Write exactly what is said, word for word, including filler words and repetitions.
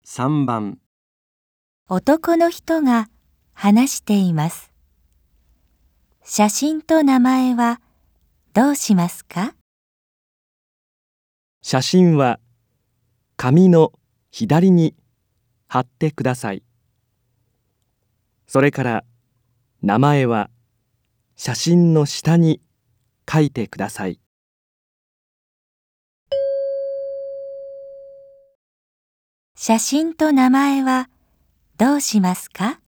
さんばん。 男の人が話しています。写真と名前はどうしますか？ 写真は紙の左に貼ってください。それから名前は写真の下に書いてください。 写真と名前はどうしますか？